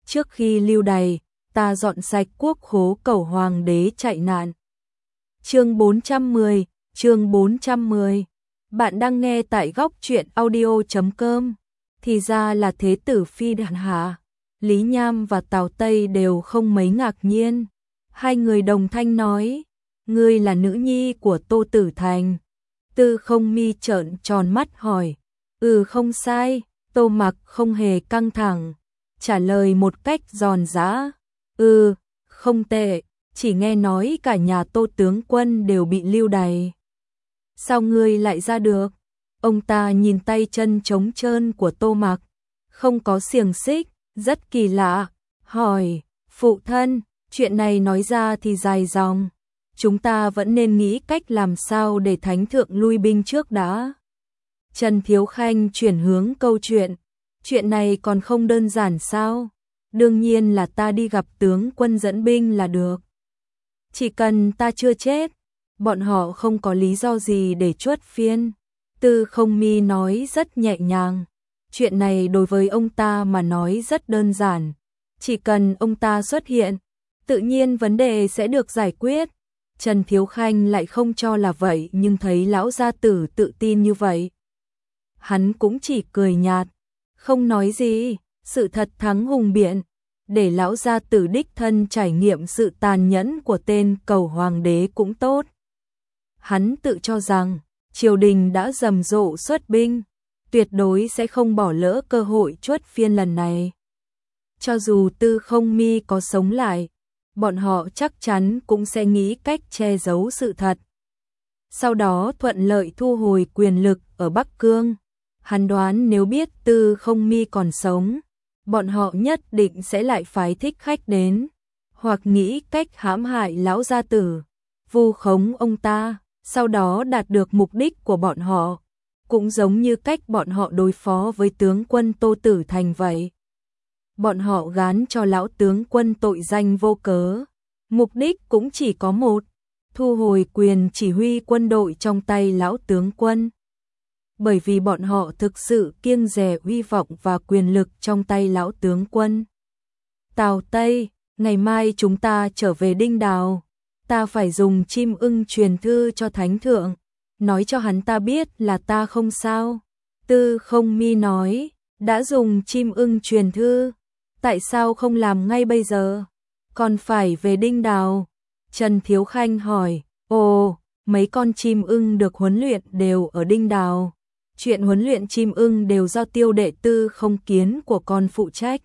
trước khi lưu đày, ta dọn sạch quốc khố cầu hoàng đế chạy nạn. Chương 410. Bạn đang nghe tại góc truyện audio.com. Thì ra là thế tử phi điện hạ. Lý Nham và Tào Tây đều không mấy ngạc nhiên. Hai người đồng thanh nói, ngươi là nữ nhi của Tô Tử Thành. Tư Không Mi trợn tròn mắt hỏi, không sai. Tô Mặc không hề căng thẳng, trả lời một cách giòn giã, không tệ, chỉ nghe nói cả nhà Tô tướng quân đều bị lưu đày. Sao ngươi lại ra được? Ông ta nhìn tay chân trống trơn của Tô Mặc, không có xiềng xích, rất kỳ lạ, hỏi, phụ thân, chuyện này nói ra thì dài dòng, chúng ta vẫn nên nghĩ cách làm sao để thánh thượng lui binh trước đã. Trần Thiếu Khanh chuyển hướng câu chuyện này còn không đơn giản sao? Đương nhiên là ta đi gặp tướng quân dẫn binh là được. Chỉ cần ta chưa chết, bọn họ không có lý do gì để chuất phiên. Tư Không Mi nói rất nhẹ nhàng. Chuyện này đối với ông ta mà nói rất đơn giản. Chỉ cần ông ta xuất hiện, tự nhiên vấn đề sẽ được giải quyết. Trần Thiếu Khanh lại không cho là vậy, nhưng thấy lão gia tử tự tin như vậy, hắn cũng chỉ cười nhạt, không nói gì. Sự thật thắng hùng biện, để lão gia tử đích thân trải nghiệm sự tàn nhẫn của tên cầu hoàng đế cũng tốt. Hắn tự cho rằng triều đình đã rầm rộ xuất binh, tuyệt đối sẽ không bỏ lỡ cơ hội chuất phiên lần này. Cho dù Tư Không Mi có sống lại, bọn họ chắc chắn cũng sẽ nghĩ cách che giấu sự thật, sau đó thuận lợi thu hồi quyền lực ở Bắc Cương. Hắn đoán nếu biết Tư Không Mi còn sống, bọn họ nhất định sẽ lại phái thích khách đến, hoặc nghĩ cách hãm hại lão gia tử, vu khống ông ta, sau đó đạt được mục đích của bọn họ, cũng giống như cách bọn họ đối phó với tướng quân Tô Tử Thành vậy. Bọn họ gán cho lão tướng quân tội danh vô cớ, mục đích cũng chỉ có một, thu hồi quyền chỉ huy quân đội trong tay lão tướng quân. Bởi vì bọn họ thực sự kiêng dè uy vọng và quyền lực trong tay lão tướng quân. Tào Tây, ngày mai chúng ta trở về Đinh Đào, ta phải dùng chim ưng truyền thư cho thánh thượng, nói cho hắn ta biết là ta không sao. Tư Không Mi nói, đã dùng chim ưng truyền thư, tại sao không làm ngay bây giờ? Còn phải về Đinh Đào. Trần Thiếu Khanh hỏi, mấy con chim ưng được huấn luyện đều ở Đinh Đào. Chuyện huấn luyện chim ưng đều do tiêu đệ Tư Không Kiến của con phụ trách.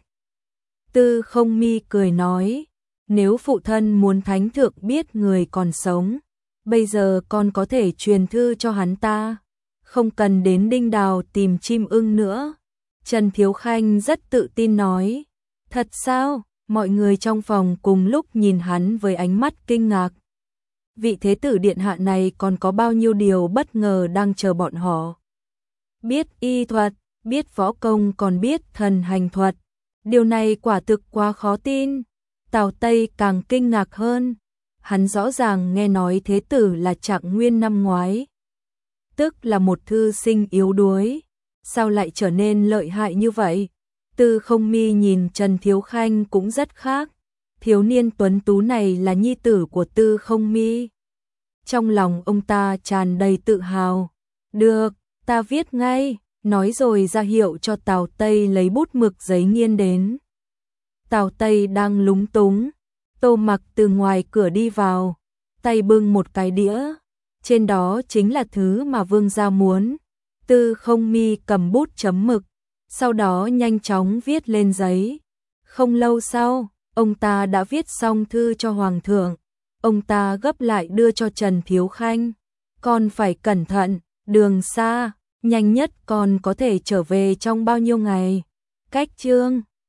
Tư Không Mi cười nói, nếu phụ thân muốn thánh thượng biết người còn sống, bây giờ con có thể truyền thư cho hắn ta, không cần đến Đinh Đào tìm chim ưng nữa. Trần Thiếu Khanh rất tự tin nói, thật sao? Mọi người trong phòng cùng lúc nhìn hắn với ánh mắt kinh ngạc. Vị thế tử điện hạ này còn có bao nhiêu điều bất ngờ đang chờ bọn họ. Biết y thuật, biết võ công, còn biết thần hành thuật. Điều này quả thực quá khó tin. Tào Tây càng kinh ngạc hơn. Hắn rõ ràng nghe nói thế tử là Trạng Nguyên năm ngoái, tức là một thư sinh yếu đuối, sao lại trở nên lợi hại như vậy? Tư Không Mi nhìn Trần Thiếu Khanh cũng rất khác. Thiếu niên tuấn tú này là nhi tử của Tư Không Mi. Trong lòng ông ta tràn đầy tự hào. Được, ta viết ngay, nói rồi ra hiệu cho Tào Tây lấy bút mực giấy nghiên đến. Tào Tây đang lúng túng, Tô Mặc từ ngoài cửa đi vào, tay bưng một cái đĩa, trên đó chính là thứ mà vương gia muốn. Tư Không Mi cầm bút chấm mực, sau đó nhanh chóng viết lên giấy. Không lâu sau, ông ta đã viết xong thư cho hoàng thượng. Ông ta gấp lại đưa cho Trần Thiếu Khanh. Con phải cẩn thận, đường xa, nhanh nhất con có thể trở về trong bao nhiêu ngày? Cách chương